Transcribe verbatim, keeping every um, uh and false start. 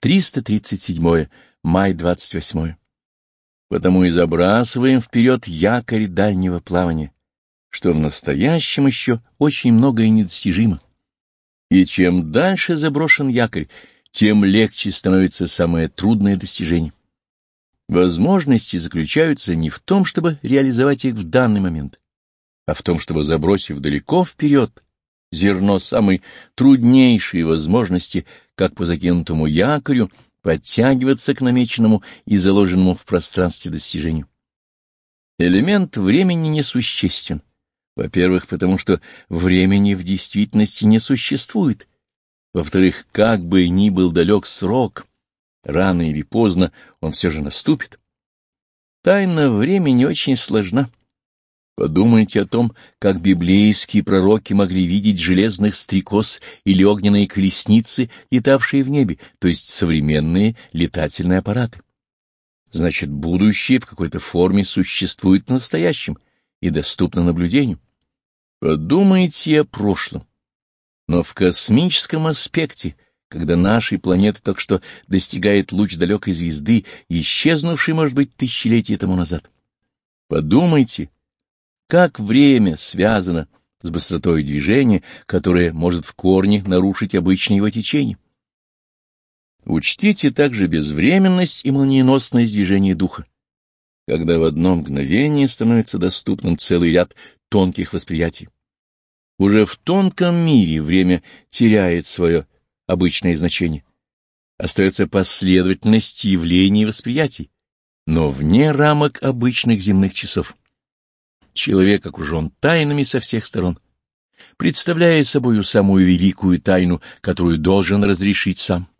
триста тридцать седьмое. Май двадцать восьмое. Потому и забрасываем вперед якорь дальнего плавания, что в настоящем еще очень многое недостижимо. И чем дальше заброшен якорь, тем легче становится самое трудное достижение. Возможности заключаются не в том, чтобы реализовать их в данный момент, а в том, чтобы, забросив далеко вперед зерно самой труднейшей возможности, как по закинутому якорю, подтягиваться к намеченному и заложенному в пространстве достижению. Элемент времени несуществен. Во-первых, потому что времени в действительности не существует. Во-вторых, как бы ни был далек срок, рано или поздно он все же наступит. Тайна времени очень сложна. Подумайте о том, как библейские пророки могли видеть железных стрекоз или огненные колесницы, летавшие в небе, то есть современные летательные аппараты. Значит, будущее в какой-то форме существует в настоящем и доступно наблюдению. Подумайте о прошлом. Но в космическом аспекте, когда нашей планеты только что достигает луч далекой звезды, исчезнувшей, может быть, тысячелетия тому назад. Подумайте, как время связано с быстротой движения, которое может в корне нарушить обычное его течение. Учтите также безвременность и молниеносное движение духа, когда в одно мгновение становится доступным целый ряд тонких восприятий. Уже в тонком мире время теряет свое обычное значение. Остается последовательность явлений и восприятий, но вне рамок обычных земных часов. Человек окружен тайнами со всех сторон, представляя собою самую великую тайну, которую должен разрешить сам.